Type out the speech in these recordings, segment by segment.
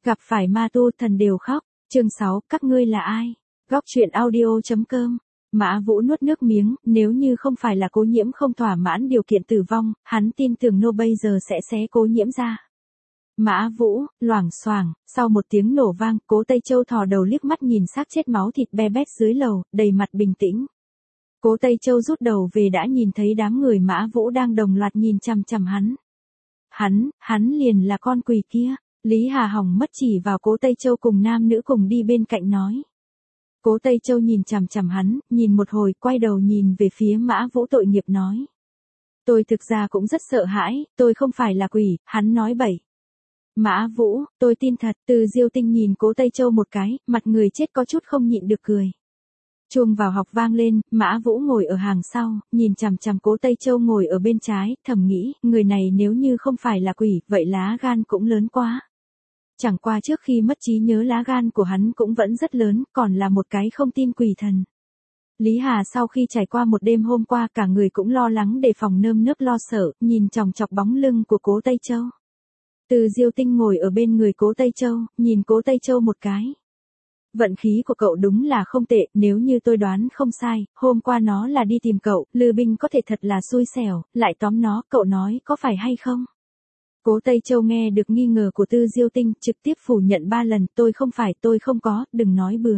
Gặp phải ma tu thần đều khóc. Chương 6, các ngươi là ai? Góc truyện audio.com. Mã Vũ nuốt nước miếng, nếu như không phải là Cố Nhiễm không thỏa mãn điều kiện tử vong, hắn tin tưởng nô bây giờ sẽ xé Cố Nhiễm ra. Mã Vũ, loảng xoảng, sau một tiếng nổ vang, Cố Tây Châu thò đầu liếc mắt nhìn xác chết máu thịt be bét dưới lầu, đầy mặt bình tĩnh. Cố Tây Châu rút đầu về đã nhìn thấy đám người Mã Vũ đang đồng loạt nhìn chằm chằm hắn. Hắn liền là con quỷ kia. Lý Hà Hồng mất chỉ vào Cố Tây Châu cùng nam nữ cùng đi bên cạnh nói. Cố Tây Châu nhìn chằm chằm hắn, nhìn một hồi quay đầu nhìn về phía Mã Vũ tội nghiệp nói. Tôi thực ra cũng rất sợ hãi, tôi không phải là quỷ, hắn nói bậy. Mã Vũ, tôi tin thật. Từ Diêu Tinh nhìn Cố Tây Châu một cái, mặt người chết có chút không nhịn được cười. Chuông vào học vang lên, Mã Vũ ngồi ở hàng sau, nhìn chằm chằm Cố Tây Châu ngồi ở bên trái, thầm nghĩ, người này nếu như không phải là quỷ, vậy lá gan cũng lớn quá. Chẳng qua trước khi mất trí nhớ lá gan của hắn cũng vẫn rất lớn, còn là một cái không tin quỷ thần. Lý Hà sau khi trải qua một đêm hôm qua cả người cũng lo lắng đề phòng nơm nớp lo sợ, nhìn chòng chọc bóng lưng của Cố Tây Châu. Từ Diêu Tinh ngồi ở bên người Cố Tây Châu, nhìn Cố Tây Châu một cái. Vận khí của cậu đúng là không tệ, nếu như tôi đoán không sai, hôm qua nó là đi tìm cậu, Lư Binh có thể thật là xui xẻo, lại tóm nó, cậu nói có phải hay không? Cố Tây Châu nghe được nghi ngờ của Từ Diêu Tinh, trực tiếp phủ nhận 3 lần, tôi không có, đừng nói bừa.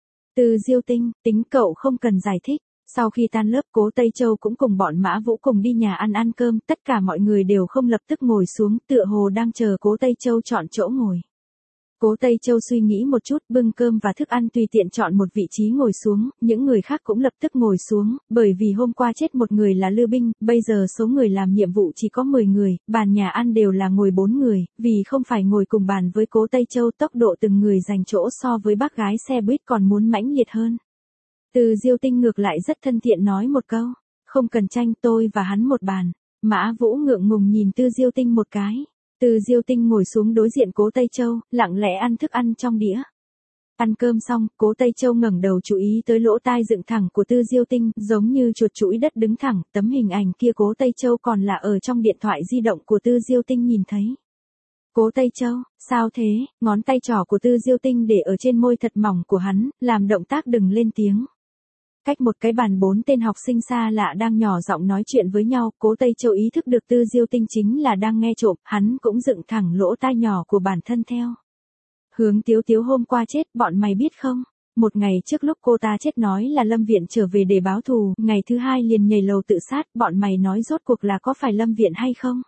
Từ Diêu Tinh, tính cậu không cần giải thích. Sau khi tan lớp Cố Tây Châu cũng cùng bọn Mã Vũ cùng đi nhà ăn cơm, tất cả mọi người đều không lập tức ngồi xuống, tựa hồ đang chờ Cố Tây Châu chọn chỗ ngồi. Cố Tây Châu suy nghĩ một chút, bưng cơm và thức ăn tùy tiện chọn một vị trí ngồi xuống, những người khác cũng lập tức ngồi xuống, bởi vì hôm qua chết một người là Lư Binh, bây giờ số người làm nhiệm vụ chỉ có 10 người, bàn nhà ăn đều là ngồi 4 người, vì không phải ngồi cùng bàn với Cố Tây Châu, tốc độ từng người giành chỗ so với bác gái xe buýt còn muốn mãnh liệt hơn. Từ Diêu Tinh ngược lại rất thân thiện nói một câu, không cần tranh, tôi và hắn một bàn. Mã Vũ ngượng ngùng nhìn Từ Diêu Tinh một cái. Từ Diêu Tinh ngồi xuống đối diện Cố Tây Châu, lặng lẽ ăn thức ăn trong đĩa. Ăn cơm xong, Cố Tây Châu ngẩng đầu chú ý tới lỗ tai dựng thẳng của Từ Diêu Tinh, giống như chuột chuỗi đất đứng thẳng, tấm hình ảnh kia Cố Tây Châu còn là ở trong điện thoại di động của Từ Diêu Tinh nhìn thấy. Cố Tây Châu, sao thế? Ngón tay trỏ của Từ Diêu Tinh để ở trên môi thật mỏng của hắn, làm động tác đừng lên tiếng. Cách một cái bàn 4 tên học sinh xa lạ đang nhỏ giọng nói chuyện với nhau, Cố Tây Châu ý thức được Từ Diêu Tinh chính là đang nghe trộm, hắn cũng dựng thẳng lỗ tai nhỏ của bản thân theo. Hướng Tiếu Tiếu hôm qua chết, bọn mày biết không? Một ngày trước lúc cô ta chết nói là Lâm Viện trở về để báo thù, ngày thứ hai liền nhảy lầu tự sát, bọn mày nói rốt cuộc là có phải Lâm Viện hay không?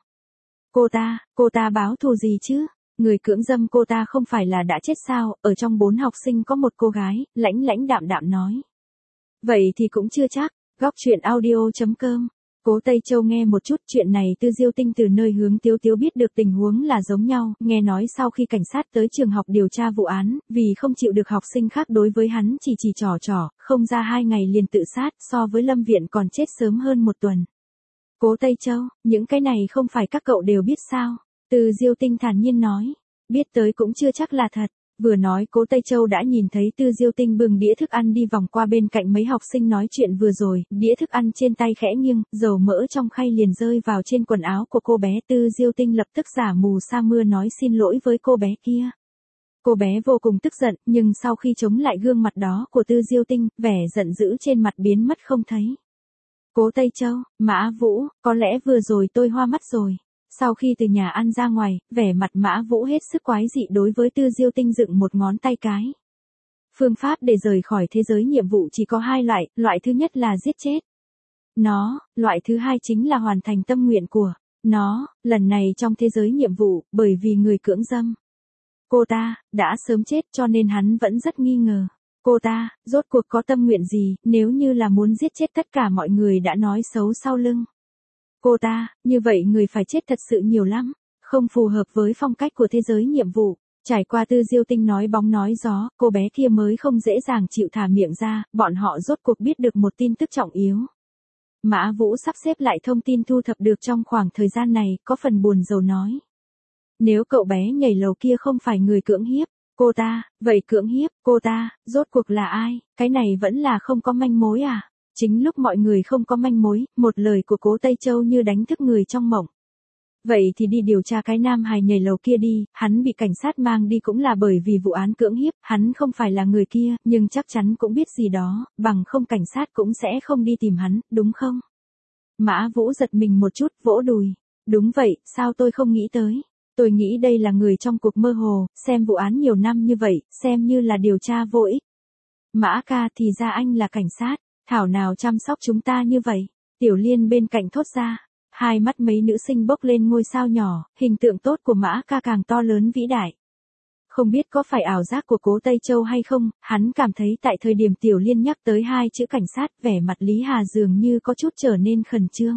Cô ta báo thù gì chứ? Người cưỡng dâm cô ta không phải là đã chết sao? Ở trong 4 học sinh có một cô gái, lãnh đạm đạm nói. Vậy thì cũng chưa chắc. Góc truyện audio.com. Cố Tây Châu nghe một chút chuyện này Từ Diêu Tinh từ nơi Hướng Tiếu Tiếu biết được tình huống là giống nhau, nghe nói sau khi cảnh sát tới trường học điều tra vụ án, vì không chịu được học sinh khác đối với hắn chỉ trò, không ra 2 ngày liền tự sát, so với Lâm Viện còn chết sớm hơn 1 tuần. Cố Tây Châu, những cái này không phải các cậu đều biết sao? Từ Diêu Tinh thản nhiên nói, biết tới cũng chưa chắc là thật. Vừa nói Cố Tây Châu đã nhìn thấy Từ Diêu Tinh bưng đĩa thức ăn đi vòng qua bên cạnh mấy học sinh nói chuyện vừa rồi, đĩa thức ăn trên tay khẽ nghiêng, dầu mỡ trong khay liền rơi vào trên quần áo của cô bé. Từ Diêu Tinh lập tức giả mù sa mưa nói xin lỗi với cô bé kia. Cô bé vô cùng tức giận, nhưng sau khi chống lại gương mặt đó của Từ Diêu Tinh, vẻ giận dữ trên mặt biến mất không thấy. Cố Tây Châu, Mã Vũ, có lẽ vừa rồi tôi hoa mắt rồi. Sau khi từ nhà ăn ra ngoài, vẻ mặt Mã Vũ hết sức quái dị đối với Từ Diêu Tinh dựng một ngón tay cái. Phương pháp để rời khỏi thế giới nhiệm vụ chỉ có 2 loại, loại thứ nhất là giết chết nó, loại thứ hai chính là hoàn thành tâm nguyện của nó, lần này trong thế giới nhiệm vụ, bởi vì người cưỡng dâm. Cô ta, đã sớm chết cho nên hắn vẫn rất nghi ngờ. Cô ta, rốt cuộc có tâm nguyện gì, nếu như là muốn giết chết tất cả mọi người đã nói xấu sau lưng. Cô ta, như vậy người phải chết thật sự nhiều lắm, không phù hợp với phong cách của thế giới nhiệm vụ. Trải qua Từ Diêu Tinh nói bóng nói gió, cô bé kia mới không dễ dàng chịu thả miệng ra, bọn họ rốt cuộc biết được một tin tức trọng yếu. Mã Vũ sắp xếp lại thông tin thu thập được trong khoảng thời gian này, có phần buồn rầu nói. Nếu cậu bé nhảy lầu kia không phải người cưỡng hiếp cô ta, vậy cưỡng hiếp cô ta, rốt cuộc là ai, cái này vẫn là không có manh mối à? Chính lúc mọi người không có manh mối, một lời của Cố Tây Châu như đánh thức người trong mộng. Vậy thì đi điều tra cái nam hài nhảy lầu kia đi, hắn bị cảnh sát mang đi cũng là bởi vì vụ án cưỡng hiếp, hắn không phải là người kia, nhưng chắc chắn cũng biết gì đó, bằng không cảnh sát cũng sẽ không đi tìm hắn, đúng không? Mã Vũ giật mình một chút, vỗ đùi. Đúng vậy, sao tôi không nghĩ tới? Tôi nghĩ đây là người trong cuộc mơ hồ, xem vụ án nhiều năm như vậy, xem như là điều tra vô ích. Mã ca thì ra anh là cảnh sát, thảo nào chăm sóc chúng ta như vậy. Tiểu Liên bên cạnh thốt ra. Hai mắt mấy nữ sinh bốc lên ngôi sao nhỏ, hình tượng tốt của Mã ca càng to lớn vĩ đại. Không biết có phải ảo giác của Cố Tây Châu hay không, hắn cảm thấy tại thời điểm Tiểu Liên nhắc tới hai chữ cảnh sát, vẻ mặt Lý Hà dường như có chút trở nên khẩn trương.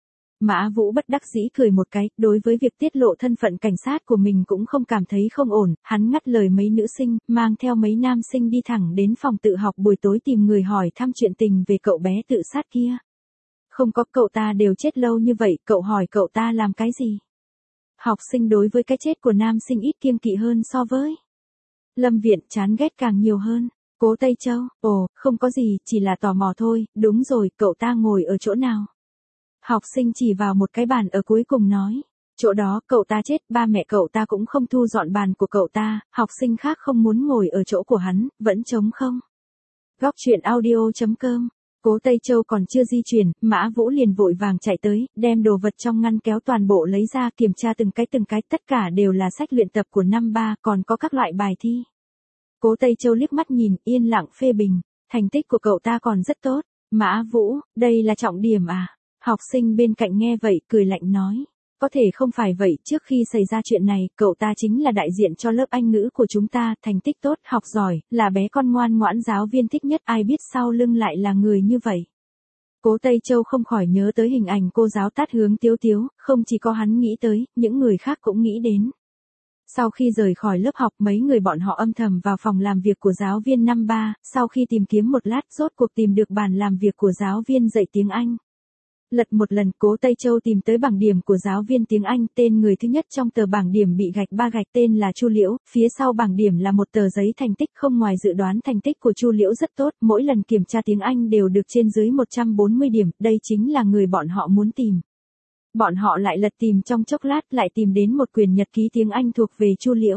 Mã Vũ bất đắc dĩ cười một cái, đối với việc tiết lộ thân phận cảnh sát của mình cũng không cảm thấy không ổn, hắn ngắt lời mấy nữ sinh, mang theo mấy nam sinh đi thẳng đến phòng tự học buổi tối tìm người hỏi thăm chuyện tình về cậu bé tự sát kia. Không có, cậu ta đều chết lâu như vậy, cậu hỏi cậu ta làm cái gì? Học sinh đối với cái chết của nam sinh ít kiêng kỵ hơn so với Lâm Viện, chán ghét càng nhiều hơn. Cố Tây Châu, ồ, không có gì, chỉ là tò mò thôi, đúng rồi, cậu ta ngồi ở chỗ nào? Học sinh chỉ vào một cái bàn ở cuối cùng nói. Chỗ đó, cậu ta chết, ba mẹ cậu ta cũng không thu dọn bàn của cậu ta, học sinh khác không muốn ngồi ở chỗ của hắn, vẫn trống không. Góc truyện audio.com. Cố Tây Châu còn chưa di chuyển, Mã Vũ liền vội vàng chạy tới, đem đồ vật trong ngăn kéo toàn bộ lấy ra kiểm tra từng cái, tất cả đều là sách luyện tập của năm ba, còn có các loại bài thi. Cố Tây Châu liếc mắt nhìn, yên lặng phê bình, thành tích của cậu ta còn rất tốt. Mã Vũ, đây là trọng điểm à? Học sinh bên cạnh nghe vậy, cười lạnh nói. Có thể không phải vậy, trước khi xảy ra chuyện này, cậu ta chính là đại diện cho lớp Anh ngữ của chúng ta, thành tích tốt, học giỏi, là bé con ngoan ngoãn giáo viên thích nhất, ai biết sau lưng lại là người như vậy. Cố Tây Châu không khỏi nhớ tới hình ảnh cô giáo tát hướng Tiếu Tiếu, không chỉ có hắn nghĩ tới, những người khác cũng nghĩ đến. Sau khi rời khỏi lớp học, mấy người bọn họ âm thầm vào phòng làm việc của giáo viên năm ba, sau khi tìm kiếm một lát, rốt cuộc tìm được bàn làm việc của giáo viên dạy tiếng Anh. Lật một lần, Cố Tây Châu tìm tới bảng điểm của giáo viên tiếng Anh, tên người thứ nhất trong tờ bảng điểm bị gạch 3 gạch tên là Chu Liễu, phía sau bảng điểm là một tờ giấy thành tích, không ngoài dự đoán thành tích của Chu Liễu rất tốt, mỗi lần kiểm tra tiếng Anh đều được trên dưới 140 điểm, đây chính là người bọn họ muốn tìm. Bọn họ lại lật tìm trong chốc lát, lại tìm đến một quyển nhật ký tiếng Anh thuộc về Chu Liễu.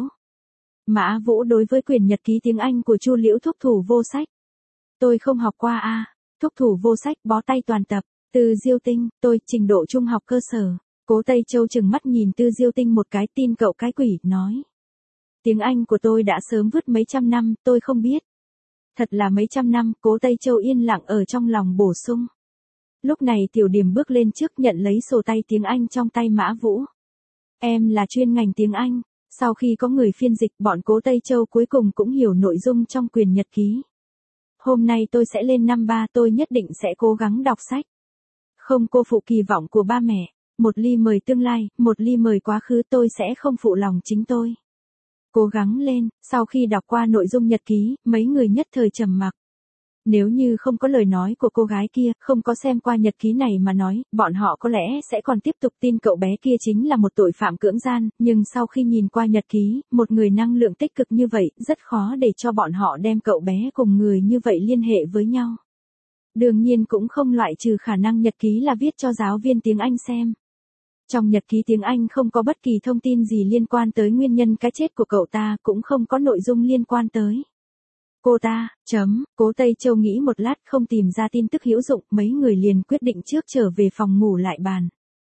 Mã Vũ đối với quyển nhật ký tiếng Anh của Chu Liễu thúc thủ vô sách. Tôi không học qua a. Thúc thủ vô sách, bó tay toàn tập. Tư Diêu Tinh, tôi, trình độ trung học cơ sở. Cố Tây Châu chừng mắt nhìn Tư Diêu Tinh một cái, tin cậu cái quỷ, nói. Tiếng Anh của tôi đã sớm vứt mấy trăm năm, tôi không biết. Thật là mấy trăm năm, Cố Tây Châu yên lặng ở trong lòng bổ sung. Lúc này Tiểu Điểm bước lên trước nhận lấy sổ tay tiếng Anh trong tay Mã Vũ. Em là chuyên ngành tiếng Anh. Sau khi có người phiên dịch, bọn Cố Tây Châu cuối cùng cũng hiểu nội dung trong quyển nhật ký. Hôm nay tôi sẽ lên năm ba, tôi nhất định sẽ cố gắng đọc sách. Không cô phụ kỳ vọng của ba mẹ, một ly mời tương lai, một ly mời quá khứ, tôi sẽ không phụ lòng chính tôi. Cố gắng lên, sau khi đọc qua nội dung nhật ký, mấy người nhất thời trầm mặc. Nếu như không có lời nói của cô gái kia, không có xem qua nhật ký này mà nói, bọn họ có lẽ sẽ còn tiếp tục tin cậu bé kia chính là một tội phạm cưỡng gian, nhưng sau khi nhìn qua nhật ký, một người năng lượng tích cực như vậy, rất khó để cho bọn họ đem cậu bé cùng người như vậy liên hệ với nhau. Đương nhiên cũng không loại trừ khả năng nhật ký là viết cho giáo viên tiếng Anh xem. Trong nhật ký tiếng Anh không có bất kỳ thông tin gì liên quan tới nguyên nhân cái chết của cậu ta, cũng không có nội dung liên quan tới cô ta, Cố Tây Châu nghĩ một lát không tìm ra tin tức hữu dụng, mấy người liền quyết định trước trở về phòng ngủ lại bàn.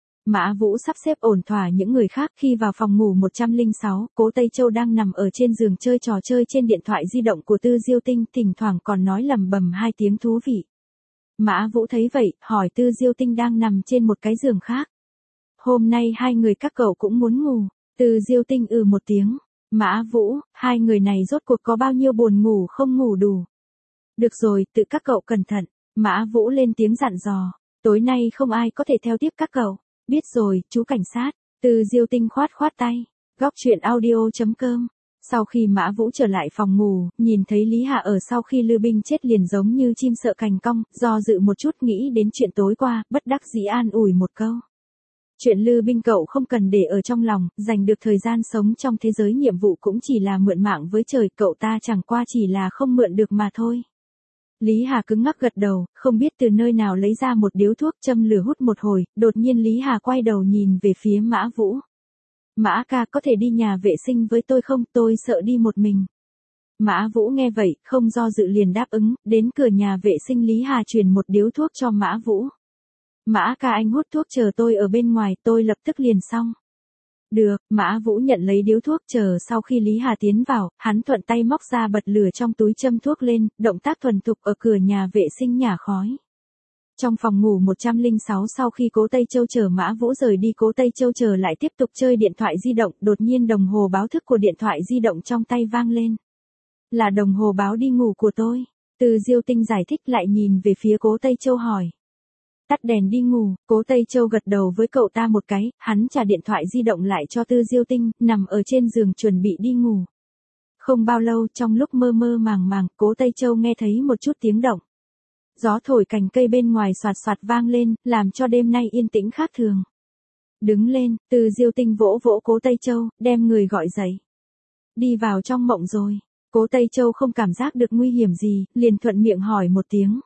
Mã Vũ sắp xếp ổn thỏa những người khác, khi vào phòng ngủ 106, Cố Tây Châu đang nằm ở trên giường chơi trò chơi trên điện thoại di động của Tư Diêu Tinh, thỉnh thoảng còn nói lẩm bẩm hai tiếng thú vị. Mã Vũ thấy vậy, hỏi Tư Diêu Tinh đang nằm trên một cái giường khác. Hôm nay hai người các cậu cũng muốn ngủ. Tư Diêu Tinh một tiếng. Mã Vũ, hai người này rốt cuộc có bao nhiêu buồn ngủ không ngủ đủ. Được rồi, tự các cậu cẩn thận. Mã Vũ lên tiếng dặn dò. Tối nay không ai có thể theo tiếp các cậu. Biết rồi, chú cảnh sát. Tư Diêu Tinh khoát tay. Góc truyện audio.com. Sau khi Mã Vũ trở lại phòng ngủ, nhìn thấy Lý Hạ ở sau khi Lư Binh chết liền giống như chim sợ cành cong, do dự một chút nghĩ đến chuyện tối qua, bất đắc dĩ an ủi một câu. Chuyện Lư Binh cậu không cần để ở trong lòng, dành được thời gian sống trong thế giới nhiệm vụ cũng chỉ là mượn mạng với trời, cậu ta chẳng qua chỉ là không mượn được mà thôi. Lý Hà cứng ngắc gật đầu, không biết từ nơi nào lấy ra một điếu thuốc châm lửa hút một hồi, đột nhiên Lý Hà quay đầu nhìn về phía Mã Vũ. Mã ca có thể đi nhà vệ sinh với tôi không, tôi sợ đi một mình. Mã Vũ nghe vậy, không do dự liền đáp ứng, đến cửa nhà vệ sinh Lý Hà truyền một điếu thuốc cho Mã Vũ. Mã ca anh hút thuốc chờ tôi ở bên ngoài, tôi lập tức liền xong. Được, Mã Vũ nhận lấy điếu thuốc chờ sau khi Lý Hà tiến vào, hắn thuận tay móc ra bật lửa trong túi châm thuốc lên, động tác thuần thục ở cửa nhà vệ sinh nhả khói. Trong phòng ngủ 106 sau khi Cố Tây Châu chờ Mã Vũ rời đi, Cố Tây Châu chờ lại tiếp tục chơi điện thoại di động, đột nhiên đồng hồ báo thức của điện thoại di động trong tay vang lên. Là đồng hồ báo đi ngủ của tôi. Từ Diêu Tinh giải thích lại nhìn về phía Cố Tây Châu hỏi. Tắt đèn đi ngủ, Cố Tây Châu gật đầu với cậu ta một cái, hắn trả điện thoại di động lại cho Tư Diêu Tinh, nằm ở trên giường chuẩn bị đi ngủ. Không bao lâu trong lúc mơ mơ màng màng, Cố Tây Châu nghe thấy một chút tiếng động. Gió thổi cành cây bên ngoài xoạt xoạt vang lên, làm cho đêm nay yên tĩnh khác thường. Đứng lên, Tư Diêu Tinh vỗ vỗ Cố Tây Châu, đem người gọi dậy. Đi vào trong mộng rồi. Cố Tây Châu không cảm giác được nguy hiểm gì, liền thuận miệng hỏi một tiếng.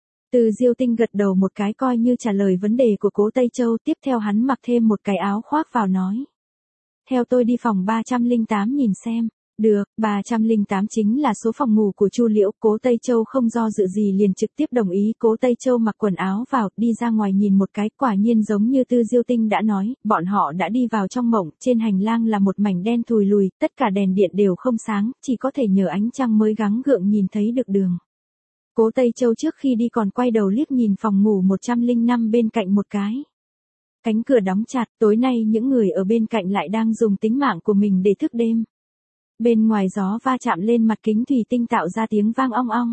Từ Diêu Tinh gật đầu một cái coi như trả lời vấn đề của Cố Tây Châu, tiếp theo hắn mặc thêm một cái áo khoác vào nói. Theo tôi đi phòng 308 nhìn xem. Được, 308 chính là số phòng ngủ của Chu Liễu, Cố Tây Châu không do dự gì liền trực tiếp đồng ý. Cố Tây Châu mặc quần áo vào, đi ra ngoài nhìn một cái, quả nhiên giống như Tư Diêu Tinh đã nói, bọn họ đã đi vào trong mộng, trên hành lang là một mảnh đen thùi lùi, tất cả đèn điện đều không sáng, chỉ có thể nhờ ánh trăng mới gắng gượng nhìn thấy được đường. Cố Tây Châu trước khi đi còn quay đầu liếc nhìn phòng ngủ 105 bên cạnh một cái. Cánh cửa đóng chặt, tối nay những người ở bên cạnh lại đang dùng tính mạng của mình để thức đêm. Bên ngoài gió va chạm lên mặt kính thủy tinh tạo ra tiếng vang ong ong.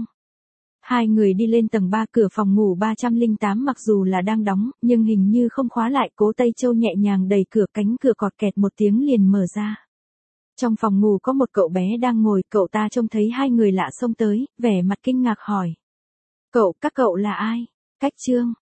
Hai người đi lên tầng 3, cửa phòng ngủ 308 mặc dù là đang đóng, nhưng hình như không khóa lại. Cố Tây Châu nhẹ nhàng đẩy cửa, cánh cửa cọt kẹt một tiếng liền mở ra. Trong phòng ngủ có một cậu bé đang ngồi, cậu ta trông thấy hai người lạ xông tới, vẻ mặt kinh ngạc hỏi. Các cậu là ai? Cách Trương.